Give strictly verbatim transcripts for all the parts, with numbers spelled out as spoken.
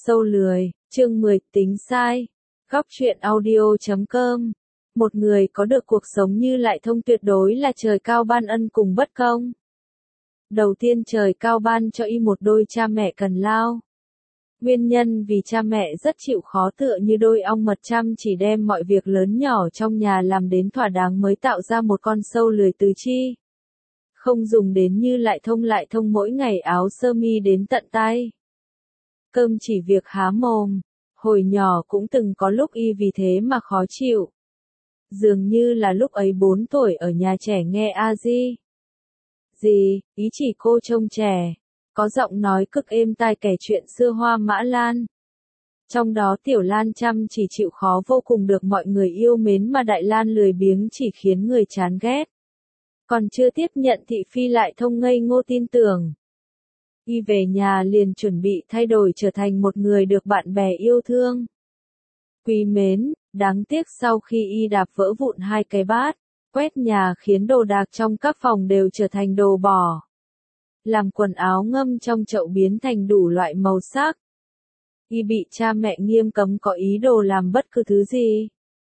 Sâu lười, chương mười, tính sai. Góc truyện audio chấm com. Một người có được cuộc sống như Lại Thông tuyệt đối là trời cao ban ân cùng bất công. Đầu tiên trời cao ban cho y một đôi cha mẹ cần lao. Nguyên nhân vì cha mẹ rất chịu khó, tựa như đôi ong mật chăm chỉ đem mọi việc lớn nhỏ trong nhà làm đến thỏa đáng mới tạo ra một con sâu lười tứ chi. Không dùng đến như Lại Thông Lại Thông mỗi ngày áo sơ mi đến tận tay. Cơm chỉ việc há mồm, hồi nhỏ cũng từng có lúc y vì thế mà khó chịu. Dường như là lúc ấy bốn tuổi ở nhà trẻ nghe a di. Gì, ý chỉ cô trông trẻ, có giọng nói cực êm tai kể chuyện xưa Hoa Mã Lan. Trong đó Tiểu Lan chăm chỉ chịu khó vô cùng được mọi người yêu mến, mà Đại Lan lười biếng chỉ khiến người chán ghét. Còn chưa tiếp nhận thị phi Lại Thông ngây ngô tin tưởng. Y về nhà liền chuẩn bị thay đổi trở thành một người được bạn bè yêu thương, quý mến. Đáng tiếc sau khi y đạp vỡ vụn hai cái bát, quét nhà khiến đồ đạc trong các phòng đều trở thành đồ bỏ. Làm quần áo ngâm trong chậu biến thành đủ loại màu sắc. Y bị cha mẹ nghiêm cấm có ý đồ làm bất cứ thứ gì.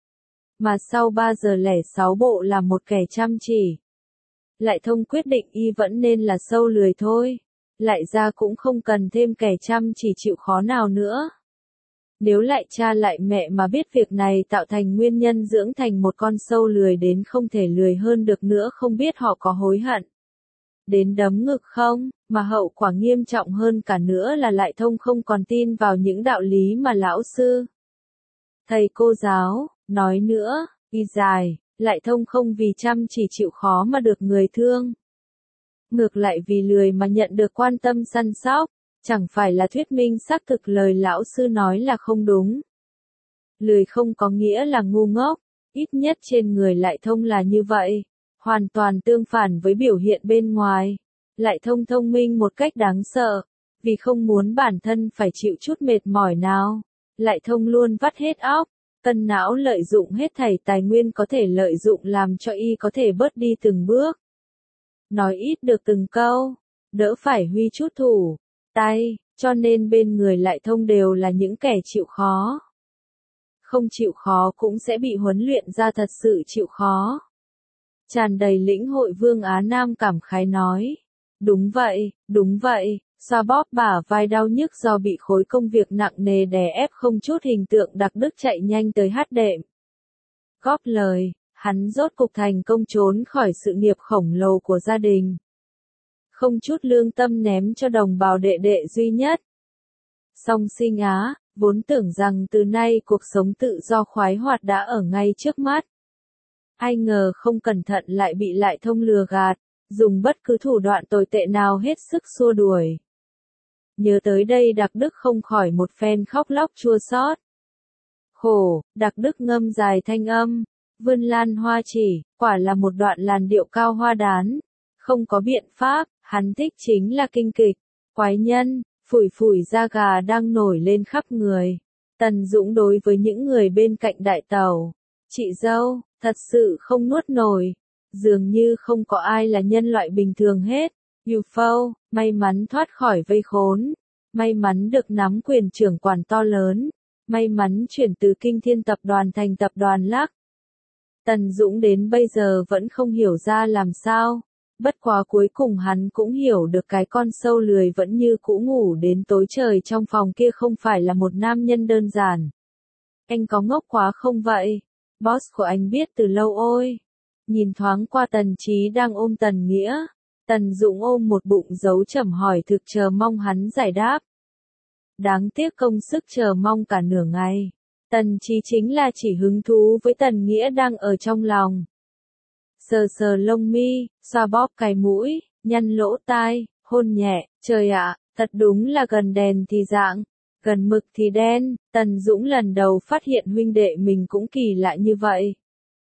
Mà sau ba giờ lẻ sáu bộ là một kẻ chăm chỉ. Lại Thông quyết định y vẫn nên là sâu lười thôi. Lại ra cũng không cần thêm kẻ chăm chỉ chịu khó nào nữa. Nếu lại cha lại mẹ mà biết việc này tạo thành nguyên nhân dưỡng thành một con sâu lười đến không thể lười hơn được nữa, không biết họ có hối hận đến đấm ngực không, mà hậu quả nghiêm trọng hơn cả nữa là Lại Thông không còn tin vào những đạo lý mà lão sư, thầy cô giáo nói nữa. Y dài, Lại Thông không vì chăm chỉ chịu khó mà được người thương. Ngược lại vì lười mà nhận được quan tâm săn sóc, chẳng phải là thuyết minh xác thực lời lão sư nói là không đúng. Lười không có nghĩa là ngu ngốc, ít nhất trên người Lại Thông là như vậy, hoàn toàn tương phản với biểu hiện bên ngoài. Lại Thông thông minh một cách đáng sợ, vì không muốn bản thân phải chịu chút mệt mỏi nào. Lại Thông luôn vắt hết óc, cân não lợi dụng hết thảy tài nguyên có thể lợi dụng làm cho y có thể bớt đi từng bước. Nói ít được từng câu, đỡ phải huy chút thủ tay, cho nên bên người Lại Thông đều là những kẻ chịu khó. Không chịu khó cũng sẽ bị huấn luyện ra thật sự chịu khó. Tràn đầy lĩnh hội Vương Á Nam cảm khái nói. Đúng vậy, đúng vậy, xoa bóp bả vai đau nhức do bị khối công việc nặng nề đè ép không chút hình tượng, Đặc Đức chạy nhanh tới hát đệm. Góp lời, hắn rốt cục thành công trốn khỏi sự nghiệp khổng lồ của gia đình. Không chút lương tâm ném cho đồng bào đệ đệ duy nhất. Song Sinh Á, vốn tưởng rằng từ nay cuộc sống tự do khoái hoạt đã ở ngay trước mắt. Ai ngờ không cẩn thận lại bị Lại Thông lừa gạt, dùng bất cứ thủ đoạn tồi tệ nào hết sức xua đuổi. Nhớ tới đây Đặc Đức không khỏi một phen khóc lóc chua xót. Khổ, Đặc Đức ngâm dài thanh âm, vươn lan hoa chỉ, quả là một đoạn làn điệu cao hoa đán. Không có biện pháp, hắn thích chính là kinh kịch. Quái nhân, phủi phủi da gà đang nổi lên khắp người. Tần Dũng đối với những người bên cạnh đại tàu. Chị dâu, thật sự không nuốt nổi. Dường như không có ai là nhân loại bình thường hết. You Phâu, may mắn thoát khỏi vây khốn. May mắn được nắm quyền trưởng quản to lớn. May mắn chuyển từ Kinh Thiên tập đoàn thành tập đoàn Lắc. Tần Dũng đến bây giờ vẫn không hiểu ra làm sao. Bất quá cuối cùng hắn cũng hiểu được cái con sâu lười vẫn như cũ ngủ đến tối trời trong phòng kia không phải là một nam nhân đơn giản. Anh có ngốc quá không vậy? Boss của anh biết từ lâu ôi. Nhìn thoáng qua Tần Chí đang ôm Tần Nghĩa. Tần Dũng ôm một bụng dấu chấm hỏi, thực chờ mong hắn giải đáp. Đáng tiếc công sức chờ mong cả nửa ngày. Tần Chí chính là chỉ hứng thú với Tần Nghĩa đang ở trong lòng. Sờ sờ lông mi, xoa bóp cái mũi, nhăn lỗ tai, hôn nhẹ. Trời ạ, thật đúng là gần đèn thì rạng, gần mực thì đen. Tần Dũng lần đầu phát hiện huynh đệ mình cũng kỳ lạ như vậy.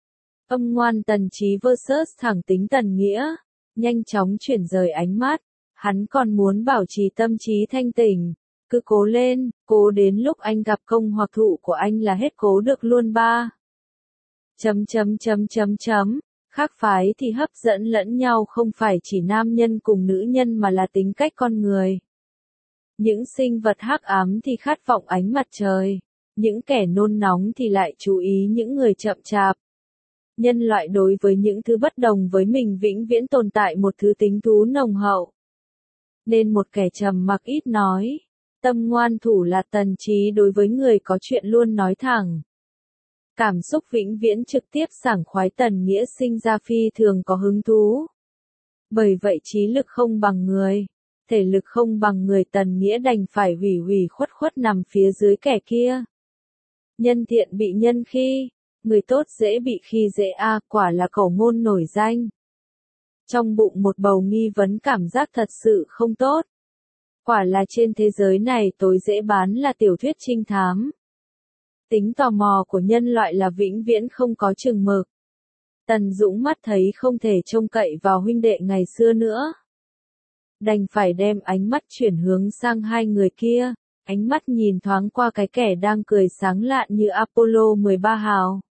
Âm ngoan Tần Chí versus thẳng tính Tần Nghĩa, nhanh chóng chuyển rời ánh mắt. Hắn còn muốn bảo trì tâm trí thanh tỉnh. Cứ cố lên, cố đến lúc anh gặp công hoặc thụ của anh là hết cố được luôn ba. Chấm chấm chấm chấm chấm. Khác phái thì hấp dẫn lẫn nhau không phải chỉ nam nhân cùng nữ nhân mà là tính cách con người. Những sinh vật hắc ám thì khát vọng ánh mặt trời, những kẻ nôn nóng thì lại chú ý những người chậm chạp. Nhân loại đối với những thứ bất đồng với mình vĩnh viễn tồn tại một thứ tính thú nồng hậu. Nên một kẻ trầm mặc ít nói, tâm ngoan thủ là Tần Trí đối với người có chuyện luôn nói thẳng. Cảm xúc vĩnh viễn trực tiếp sảng khoái Tần Nghĩa sinh ra phi thường có hứng thú. Bởi vậy trí lực không bằng người, thể lực không bằng người, Tần Nghĩa đành phải hủy hủy khuất khuất nằm phía dưới kẻ kia. Nhân thiện bị nhân khi, người tốt dễ bị khi dễ a, à, quả là cẩu ngôn nổi danh. Trong bụng một bầu nghi vấn, cảm giác thật sự không tốt. Quả là trên thế giới này tối dễ bán là tiểu thuyết trinh thám. Tính tò mò của nhân loại là vĩnh viễn không có chừng mực. Tần Dũng mắt thấy không thể trông cậy vào huynh đệ ngày xưa nữa. Đành phải đem ánh mắt chuyển hướng sang hai người kia, ánh mắt nhìn thoáng qua cái kẻ đang cười sáng lạn như Apollo mười ba hào.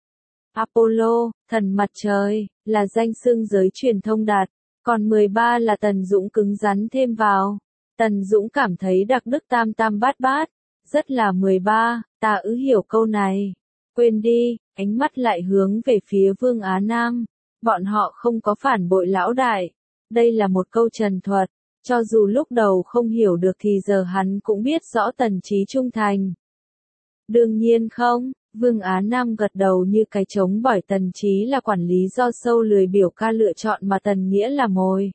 Apollo, thần mặt trời, là danh xưng giới truyền thông đạt, còn mười ba là Tần Dũng cứng rắn thêm vào. Tần Dũng cảm thấy đặc đức tam tam bát bát, rất là mười ba, ta ư hiểu câu này. Quên đi, ánh mắt lại hướng về phía Vương Á Nam. Bọn họ không có phản bội lão đại. Đây là một câu trần thuật, cho dù lúc đầu không hiểu được thì giờ hắn cũng biết rõ Tần Trí trung thành. Đương nhiên không, Vương Á Nam gật đầu như cái trống bỏi, Tần Trí là quản lý do sâu lười biểu ca lựa chọn mà Tần Nghĩa là mồi.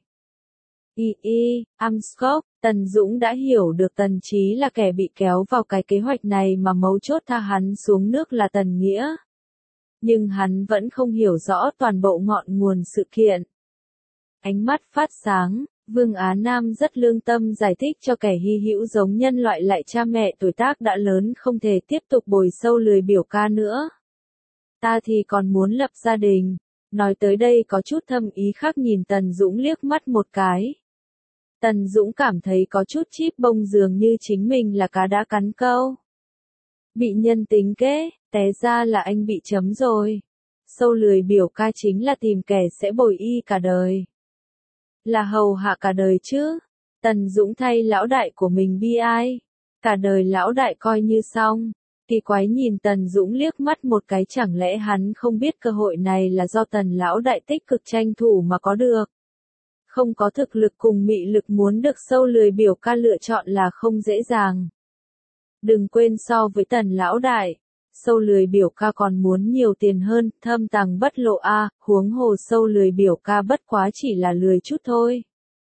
Y y, Amscope, Tần Dũng đã hiểu được Tần Trí là kẻ bị kéo vào cái kế hoạch này mà mấu chốt tha hắn xuống nước là Tần Nghĩa. Nhưng hắn vẫn không hiểu rõ toàn bộ ngọn nguồn sự kiện. Ánh mắt phát sáng, Vương Á Nam rất lương tâm giải thích cho kẻ hy hữu giống nhân loại lại cha mẹ tuổi tác đã lớn không thể tiếp tục bồi sâu lười biểu ca nữa. Ta thì còn muốn lập gia đình. Nói tới đây có chút thâm ý khác, nhìn Tần Dũng liếc mắt một cái. Tần Dũng cảm thấy có chút chíp bông, dường như chính mình là cá đã cắn câu. Bị nhân tính kế, té ra là anh bị chấm rồi. Sâu lười biểu ca chính là tìm kẻ sẽ bồi y cả đời. Là hầu hạ cả đời chứ. Tần Dũng thay lão đại của mình bi ai. Cả đời lão đại coi như xong. Kỳ quái nhìn Tần Dũng liếc mắt một cái, chẳng lẽ hắn không biết cơ hội này là do Tần lão đại tích cực tranh thủ mà có được. Không có thực lực cùng mị lực muốn được sâu lười biểu ca lựa chọn là không dễ dàng. Đừng quên so với Tần lão đại, sâu lười biểu ca còn muốn nhiều tiền hơn, thâm tàng bất lộ a, à, huống hồ sâu lười biểu ca bất quá chỉ là lười chút thôi.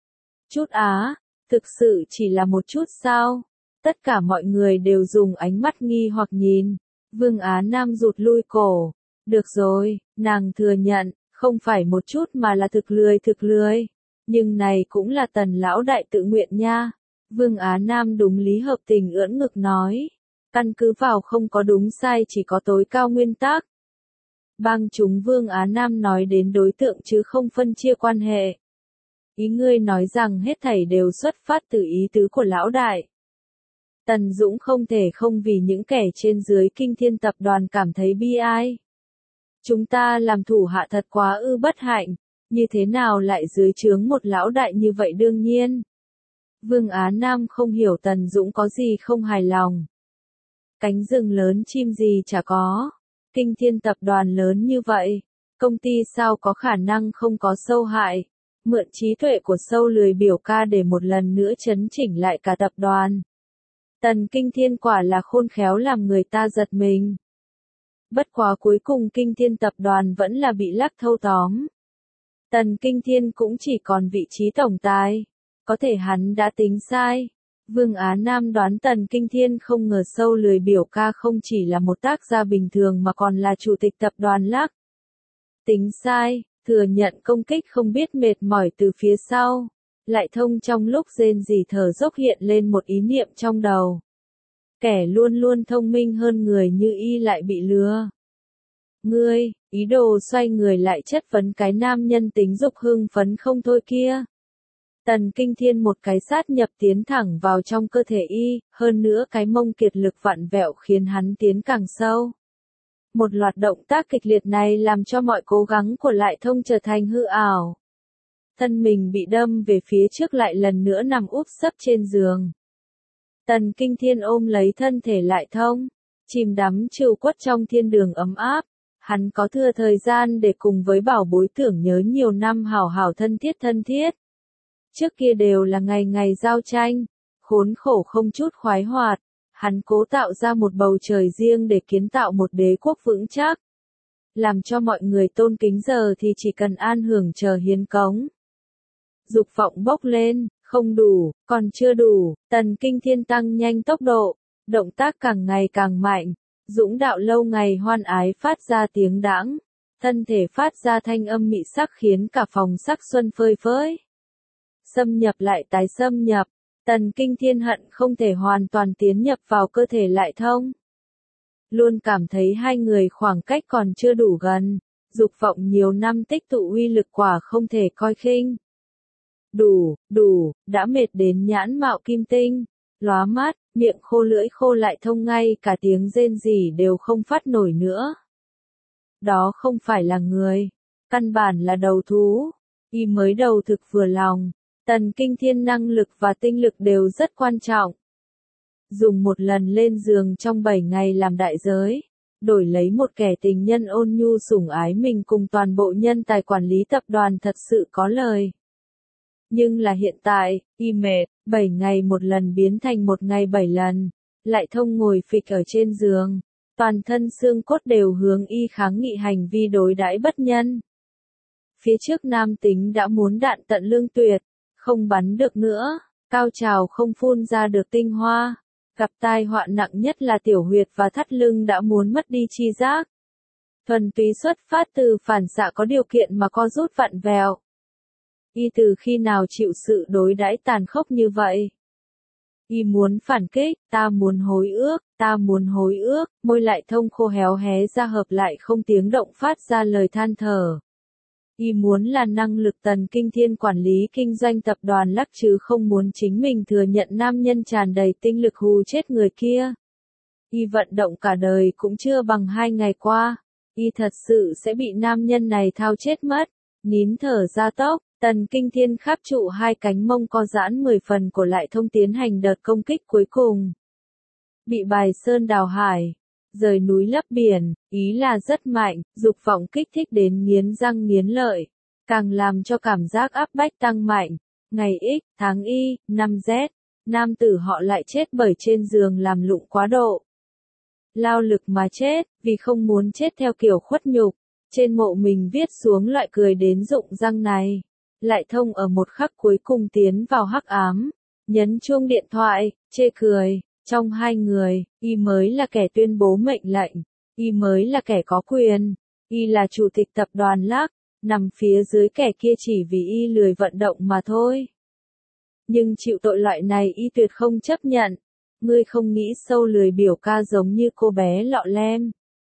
Chút á, thực sự chỉ là một chút sao? Tất cả mọi người đều dùng ánh mắt nghi hoặc nhìn. Vương Á Nam rụt lui cổ. Được rồi, nàng thừa nhận, không phải một chút mà là thực lười thực lười. Nhưng này cũng là Tần lão đại tự nguyện nha. Vương Á Nam đúng lý hợp tình ưỡn ngực nói. Căn cứ vào không có đúng sai, chỉ có tối cao nguyên tắc. Bang chúng Vương Á Nam nói đến đối tượng chứ không phân chia quan hệ. Ý ngươi nói rằng hết thảy đều xuất phát từ ý tứ của lão đại. Tần Dũng không thể không vì những kẻ trên dưới Kinh Thiên tập đoàn cảm thấy bi ai. Chúng ta làm thủ hạ thật quá ư bất hạnh, như thế nào lại dưới trướng một lão đại như vậy? Đương nhiên. Vương Á Nam không hiểu Tần Dũng có gì không hài lòng. Cánh rừng lớn chim gì chả có. Kinh Thiên tập đoàn lớn như vậy, công ty sao có khả năng không có sâu hại. Mượn trí tuệ của sâu lười biểu ca để một lần nữa chấn chỉnh lại cả tập đoàn. Tần Kinh Thiên quả là khôn khéo làm người ta giật mình. Bất quá cuối cùng Kinh Thiên tập đoàn vẫn là bị lắc thâu tóm. Tần Kinh Thiên cũng chỉ còn vị trí tổng tài. Có thể hắn đã tính sai. Vương Á Nam đoán Tần Kinh Thiên không ngờ sâu lười biểu ca không chỉ là một tác gia bình thường mà còn là chủ tịch tập đoàn lắc. Tính sai, thừa nhận công kích không biết mệt mỏi từ phía sau. Lại thông trong lúc rên rỉ thở dốc hiện lên một ý niệm trong đầu. Kẻ luôn luôn thông minh hơn người như y lại bị lừa. Ngươi, ý đồ xoay người lại chất vấn cái nam nhân tính dục hưng phấn không thôi kia. Tần Kinh Thiên một cái sát nhập tiến thẳng vào trong cơ thể y, hơn nữa cái mông kiệt lực vặn vẹo khiến hắn tiến càng sâu. Một loạt động tác kịch liệt này làm cho mọi cố gắng của Lại Thông trở thành hư ảo. Thân mình bị đâm về phía trước, lại lần nữa nằm úp sấp trên giường. Tần Kinh Thiên ôm lấy thân thể Lại Thông, chìm đắm trừu quất trong thiên đường ấm áp. Hắn có thừa thời gian để cùng với bảo bối tưởng nhớ nhiều năm hảo hảo thân thiết thân thiết. Trước kia đều là ngày ngày giao tranh, khốn khổ không chút khoái hoạt. Hắn cố tạo ra một bầu trời riêng để kiến tạo một đế quốc vững chắc. Làm cho mọi người tôn kính, giờ thì chỉ cần an hưởng chờ hiến cống. Dục vọng bốc lên, không đủ, còn chưa đủ, Tần Kinh Thiên tăng nhanh tốc độ, động tác càng ngày càng mạnh, dũng đạo lâu ngày hoan ái phát ra tiếng đãng, thân thể phát ra thanh âm mị sắc khiến cả phòng sắc xuân phơi phới. Xâm nhập lại tái xâm nhập, Tần Kinh Thiên hận không thể hoàn toàn tiến nhập vào cơ thể Lại Thông. Luôn cảm thấy hai người khoảng cách còn chưa đủ gần, dục vọng nhiều năm tích tụ uy lực quả không thể coi khinh. Đủ, đủ, đã mệt đến nhãn mạo kim tinh, lóa mắt, miệng khô lưỡi khô Lại Thông ngay cả tiếng rên rỉ đều không phát nổi nữa. Đó không phải là người, căn bản là đầu thú, y mới đầu thực vừa lòng, Tần Kinh Thiên năng lực và tinh lực đều rất quan trọng. Dùng một lần lên giường trong bảy ngày làm đại giới, đổi lấy một kẻ tình nhân ôn nhu sủng ái mình cùng toàn bộ nhân tài quản lý tập đoàn thật sự có lời. Nhưng là hiện tại, y mệt, bảy ngày một lần biến thành một ngày bảy lần, Lại Thông ngồi phịch ở trên giường, toàn thân xương cốt đều hướng y kháng nghị hành vi đối đãi bất nhân. Phía trước nam tính đã muốn đạn tận lương tuyệt, không bắn được nữa, cao trào không phun ra được tinh hoa, gặp tai họa nặng nhất là tiểu huyệt và thắt lưng đã muốn mất đi chi giác. Thuần túy xuất phát từ phản xạ có điều kiện mà co rút vặn vẹo. Y từ khi nào chịu sự đối đãi tàn khốc như vậy? Y muốn phản kích, ta muốn hối ước, ta muốn hối ước, môi Lại Thông khô héo hé ra hợp lại không tiếng động phát ra lời than thở. Y muốn là năng lực Tần Kinh Thiên quản lý kinh doanh tập đoàn lắc chứ không muốn chính mình thừa nhận nam nhân tràn đầy tinh lực hù chết người kia. Y vận động cả đời cũng chưa bằng hai ngày qua. Y thật sự sẽ bị nam nhân này thao chết mất. Nín thở ra tốc, Tần Kinh Thiên kháp trụ hai cánh mông co giãn mười phần của Lại Thông tiến hành đợt công kích cuối cùng. Bị bài sơn đào hải, rời núi lấp biển, ý là rất mạnh, dục vọng kích thích đến nghiến răng nghiến lợi, càng làm cho cảm giác áp bách tăng mạnh. Ngày X, tháng Y, năm Z, nam tử họ lại chết bởi trên giường làm lụng quá độ. Lao lực mà chết, vì không muốn chết theo kiểu khuất nhục. Trên mộ mình viết xuống loại cười đến rụng răng này. Lại Thông ở một khắc cuối cùng tiến vào hắc ám, nhấn chuông điện thoại, chê cười. Trong hai người, y mới là kẻ tuyên bố mệnh lệnh, y mới là kẻ có quyền, y là chủ tịch tập đoàn Lắc, nằm phía dưới kẻ kia chỉ vì y lười vận động mà thôi. Nhưng chịu tội loại này y tuyệt không chấp nhận. Ngươi không nghĩ sâu lười biểu ca giống như cô bé lọ lem,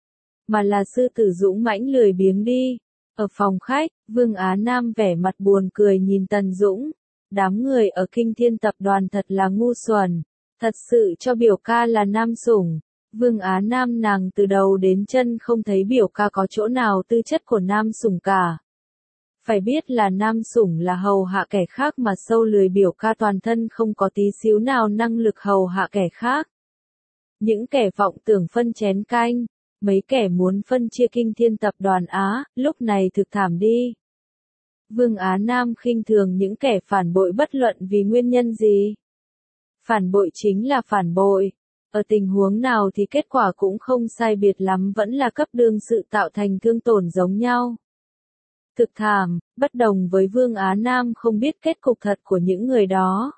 mà là sư tử dũng mãnh lười biếng đi. Ở phòng khách, Vương Á Nam vẻ mặt buồn cười nhìn Tần Dũng. Đám người ở Kinh Thiên tập đoàn thật là ngu xuẩn. Thật sự cho biểu ca là nam sủng. Vương Á Nam nàng từ đầu đến chân không thấy biểu ca có chỗ nào tư chất của nam sủng cả. Phải biết là nam sủng là hầu hạ kẻ khác mà sâu lười biểu ca toàn thân không có tí xíu nào năng lực hầu hạ kẻ khác. Những kẻ vọng tưởng phân chén canh, mấy kẻ muốn phân chia Kinh Thiên tập đoàn Á, lúc này thực thảm đi. Vương Á Nam khinh thường những kẻ phản bội bất luận vì nguyên nhân gì. Phản bội chính là phản bội. Ở tình huống nào thì kết quả cũng không sai biệt lắm, vẫn là cấp đương sự tạo thành thương tổn giống nhau. Thực thảm, bất đồng với Vương Á Nam không biết kết cục thật của những người đó.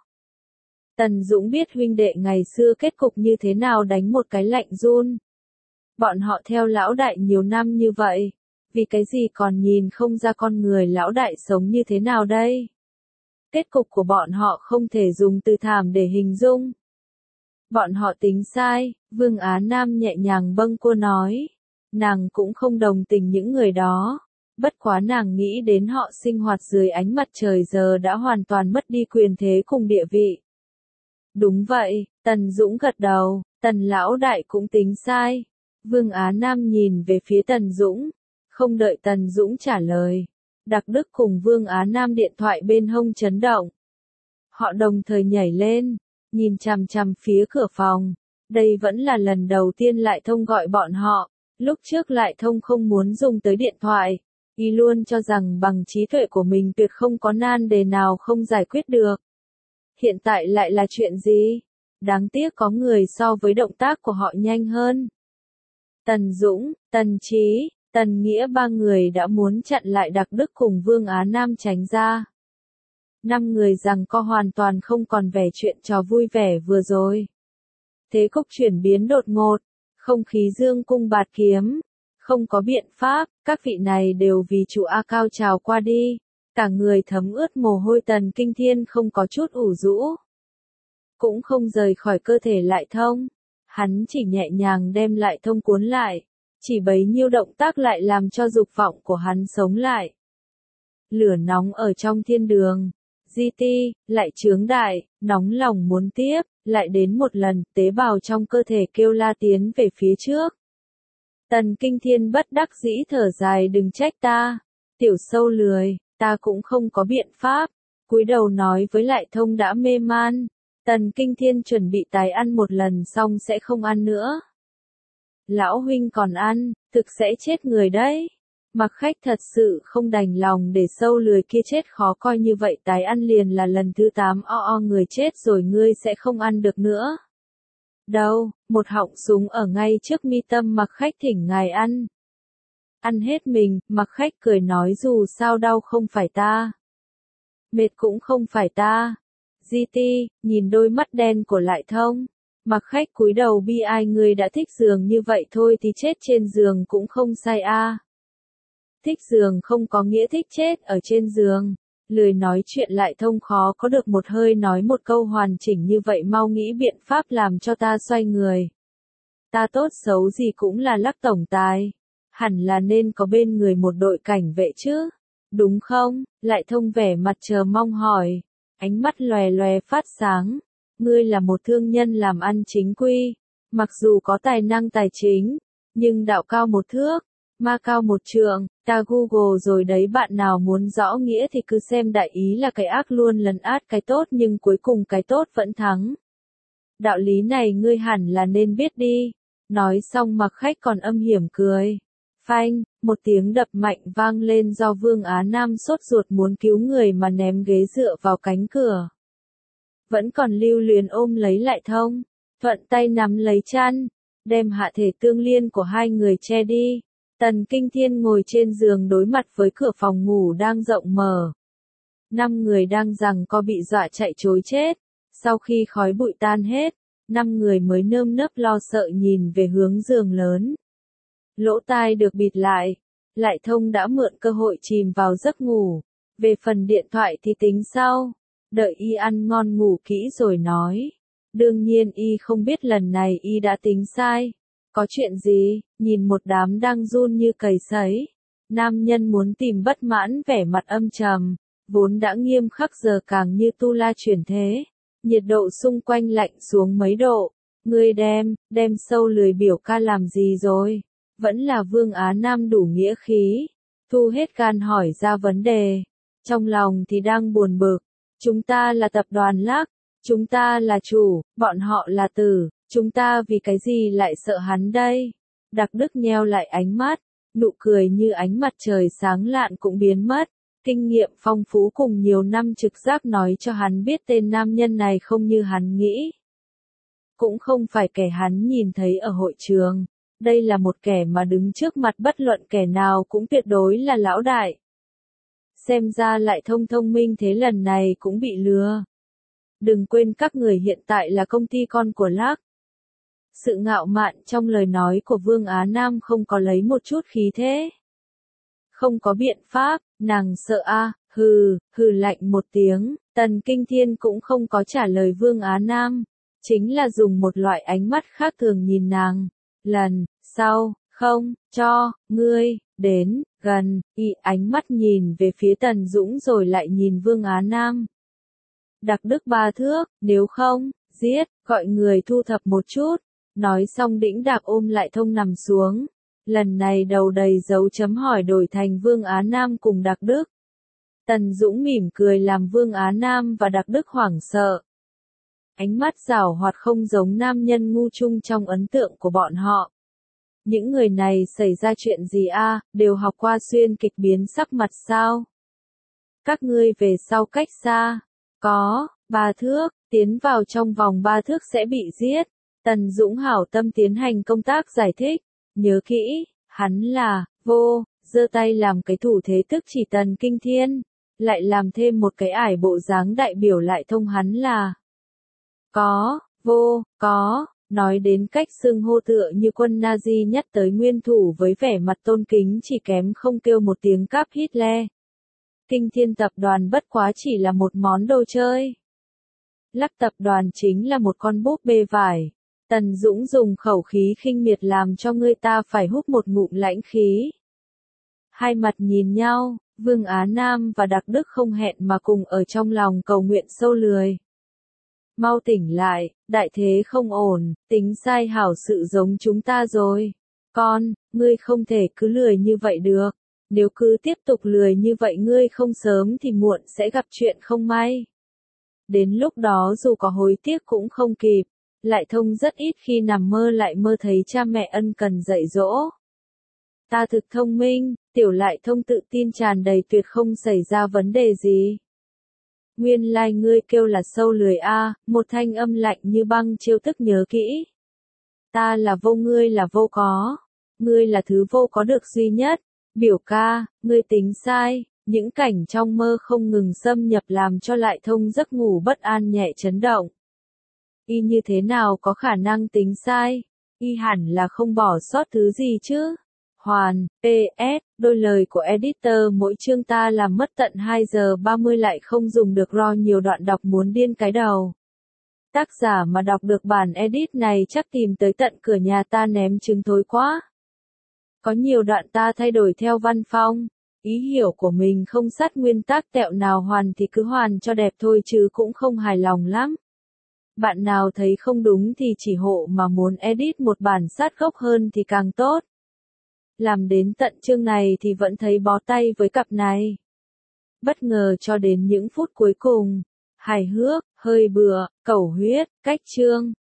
Tần Dũng biết huynh đệ ngày xưa kết cục như thế nào, đánh một cái lạnh run. Bọn họ theo lão đại nhiều năm như vậy, vì cái gì còn nhìn không ra con người lão đại sống như thế nào đây? Kết cục của bọn họ không thể dùng từ thảm để hình dung. Bọn họ tính sai, Vương Á Nam nhẹ nhàng bâng quơ nói. Nàng cũng không đồng tình những người đó. Bất quá nàng nghĩ đến họ sinh hoạt dưới ánh mặt trời giờ đã hoàn toàn mất đi quyền thế cùng địa vị. Đúng vậy, Tần Dũng gật đầu, Tần lão đại cũng tính sai. Vương Á Nam nhìn về phía Tần Dũng, không đợi Tần Dũng trả lời. Đặc Đức cùng Vương Á Nam điện thoại bên hông chấn động. Họ đồng thời nhảy lên, nhìn chằm chằm phía cửa phòng. Đây vẫn là lần đầu tiên Lại Thông gọi bọn họ. Lúc trước Lại Thông không muốn dùng tới điện thoại. Y luôn cho rằng bằng trí tuệ của mình tuyệt không có nan đề nào không giải quyết được. Hiện tại lại là chuyện gì? Đáng tiếc có người so với động tác của họ nhanh hơn. Tần Dũng, Tần Trí, Tần Nghĩa ba người đã muốn chặn lại Đạc Đức cùng Vương Á Nam tránh ra. Năm người giằng co hoàn toàn không còn vẻ chuyện trò vui vẻ vừa rồi. Thế cục chuyển biến đột ngột, không khí dương cung bạt kiếm, không có biện pháp, các vị này đều vì chủ A Cao trào qua đi, cả người thấm ướt mồ hôi. Tần Kinh Thiên không có chút ủ rũ, cũng không rời khỏi cơ thể Lại Thông, hắn chỉ nhẹ nhàng đem Lại Thông cuốn lại, chỉ bấy nhiêu động tác lại làm cho dục vọng của hắn sống lại. Lửa nóng ở trong thiên đường, di ti, lại chướng đại, nóng lòng muốn tiếp, lại đến một lần, tế bào trong cơ thể kêu la tiến về phía trước. Tần Kinh Thiên bất đắc dĩ thở dài, đừng trách ta, tiểu sâu lười, ta cũng không có biện pháp, cúi đầu nói với Lại Thông đã mê man. Tần Kinh Thiên chuẩn bị tái ăn một lần xong sẽ không ăn nữa. Lão huynh còn ăn, thực sẽ chết người đấy. Mặc Khách thật sự không đành lòng để sâu lười kia chết khó coi như vậy, tái ăn liền là lần thứ tám, o o người chết rồi ngươi sẽ không ăn được nữa. Đâu, một họng súng ở ngay trước mi tâm Mặc Khách, thỉnh ngài ăn. Ăn hết mình, Mặc Khách cười nói dù sao đau không phải ta. Mệt cũng không phải ta. Di ti, nhìn đôi mắt đen của Lại Thông. Mặc Khách cúi đầu bi ai, người đã thích giường như vậy thôi thì chết trên giường cũng không sai a. Thích giường không có nghĩa thích chết ở trên giường. Lười nói chuyện Lại Thông khó có được một hơi nói một câu hoàn chỉnh như vậy, mau nghĩ biện pháp làm cho ta xoay người. Ta tốt xấu gì cũng là Lắc tổng tài. Hẳn là nên có bên người một đội cảnh vệ chứ. Đúng không? Lại Thông vẻ mặt chờ mong hỏi. Ánh mắt lòe lòe phát sáng. Ngươi là một thương nhân làm ăn chính quy. Mặc dù có tài năng tài chính, nhưng đạo cao một thước, ma cao một trượng, ta Google rồi đấy, bạn nào muốn rõ nghĩa thì cứ xem, đại ý là cái ác luôn lấn át cái tốt nhưng cuối cùng cái tốt vẫn thắng. Đạo lý này ngươi hẳn là nên biết đi. Nói xong Mặc Khách còn âm hiểm cười. Phanh, một tiếng đập mạnh vang lên do Vương Á Nam sốt ruột muốn cứu người mà ném ghế dựa vào cánh cửa. Vẫn còn lưu luyến ôm lấy Lại Thông, thuận tay nắm lấy chăn, đem hạ thể tương liên của hai người che đi. Tần Kinh Thiên ngồi trên giường đối mặt với cửa phòng ngủ đang rộng mở. Năm người đang giằng co bị dọa chạy trối chết. Sau khi khói bụi tan hết, năm người mới nơm nớp lo sợ nhìn về hướng giường lớn. Lỗ tai được bịt lại, Lại Thông đã mượn cơ hội chìm vào giấc ngủ. Về phần điện thoại thì tính sau, đợi y ăn ngon ngủ kỹ rồi nói. Đương nhiên y không biết lần này y đã tính sai. Có chuyện gì? Nhìn một đám đang run như cầy sấy. Nam nhân muốn tìm bất mãn, vẻ mặt âm trầm, vốn đã nghiêm khắc giờ càng như tu la chuyển thế. Nhiệt độ xung quanh lạnh xuống mấy độ. Ngươi đem, đem sâu lười biểu ca làm gì rồi? Vẫn là Vương Á Nam đủ nghĩa khí. Thu hết gan hỏi ra vấn đề. Trong lòng thì đang buồn bực. Chúng ta là tập đoàn Lắc. Chúng ta là chủ, bọn họ là tử. Chúng ta vì cái gì lại sợ hắn đây? Đạc Đức nheo lại ánh mắt. Nụ cười như ánh mặt trời sáng lạn cũng biến mất. Kinh nghiệm phong phú cùng nhiều năm trực giác nói cho hắn biết tên nam nhân này không như hắn nghĩ. Cũng không phải kẻ hắn nhìn thấy ở hội trường. Đây là một kẻ mà đứng trước mặt bất luận kẻ nào cũng tuyệt đối là lão đại. Xem ra Lại Thông thông minh thế lần này cũng bị lừa. Đừng quên các người hiện tại là công ty con của Lắc. Sự ngạo mạn trong lời nói của Vương Á Nam không có lấy một chút khí thế. Không có biện pháp, nàng sợ a, à, hừ, hừ lạnh một tiếng, Tần Kinh Thiên cũng không có trả lời Vương Á Nam. Chính là dùng một loại ánh mắt khác thường nhìn nàng. Lần sau, không, cho, ngươi, đến, gần, y ánh mắt nhìn về phía Tần Dũng rồi lại nhìn Vương Á Nam. Đạc Đức ba thước, nếu không, giết, gọi người thu thập một chút. Nói xong đĩnh đạc ôm Lại Thông nằm xuống. Lần này đầu đầy dấu chấm hỏi đổi thành Vương Á Nam cùng Đạc Đức. Tần Dũng mỉm cười làm Vương Á Nam và Đạc Đức hoảng sợ. Ánh mắt giảo hoạt không giống nam nhân ngu chung trong ấn tượng của bọn họ. Những người này xảy ra chuyện gì a, đều học qua xuyên kịch biến sắc mặt sao? Các ngươi về sau cách xa. Có, ba thước, tiến vào trong vòng ba thước sẽ bị giết. Tần Dũng hảo tâm tiến hành công tác giải thích. Nhớ kỹ, hắn là, vô, giơ tay làm cái thủ thế tức chỉ Tần Kinh Thiên. Lại làm thêm một cái ải bộ dáng đại biểu lại thông hắn là. Có, vô, có, nói đến cách xưng hô tựa như quân Nazi nhất tới nguyên thủ với vẻ mặt tôn kính chỉ kém không kêu một tiếng cáp Hitler. Kinh Thiên tập đoàn bất quá chỉ là một món đồ chơi. Lắc tập đoàn chính là một con búp bê vải. Tần Dũng dùng khẩu khí khinh miệt làm cho người ta phải hút một ngụm lãnh khí. Hai mặt nhìn nhau, Vương Á Nam và Đạc Đức không hẹn mà cùng ở trong lòng cầu nguyện sâu lười. Mau tỉnh lại, đại thế không ổn, tính sai hảo sự giống chúng ta rồi. Con, ngươi không thể cứ lười như vậy được. Nếu cứ tiếp tục lười như vậy ngươi không sớm thì muộn sẽ gặp chuyện không may. Đến lúc đó dù có hối tiếc cũng không kịp. Lại Thông rất ít khi nằm mơ lại mơ thấy cha mẹ ân cần dạy dỗ. Ta thực thông minh, Tiểu Lại Thông tự tin tràn đầy tuyệt không xảy ra vấn đề gì. Nguyên lai like ngươi kêu là sâu lười a, một thanh âm lạnh như băng chiêu tức nhớ kỹ. Ta là vô ngươi là vô có. Ngươi là thứ vô có được duy nhất. Biểu ca, ngươi tính sai, những cảnh trong mơ không ngừng xâm nhập làm cho Lại Thông giấc ngủ bất an nhẹ chấn động. Y như thế nào có khả năng tính sai? Y hẳn là không bỏ sót thứ gì chứ? Hoàn, pê ét, đôi lời của editor mỗi chương ta làm mất tận hai giờ ba mươi lại không dùng được ro nhiều đoạn đọc muốn điên cái đầu. Tác giả mà đọc được bản edit này chắc tìm tới tận cửa nhà ta ném trứng thối quá. Có nhiều đoạn ta thay đổi theo văn phong. Ý hiểu của mình không sát nguyên tắc tẹo nào hoàn thì cứ hoàn cho đẹp thôi chứ cũng không hài lòng lắm. Bạn nào thấy không đúng thì chỉ hộ mà muốn edit một bản sát gốc hơn thì càng tốt. Làm đến tận chương này thì vẫn thấy bó tay với cặp này. Bất ngờ cho đến những phút cuối cùng. Hài hước, hơi bừa, cẩu huyết, cách chương.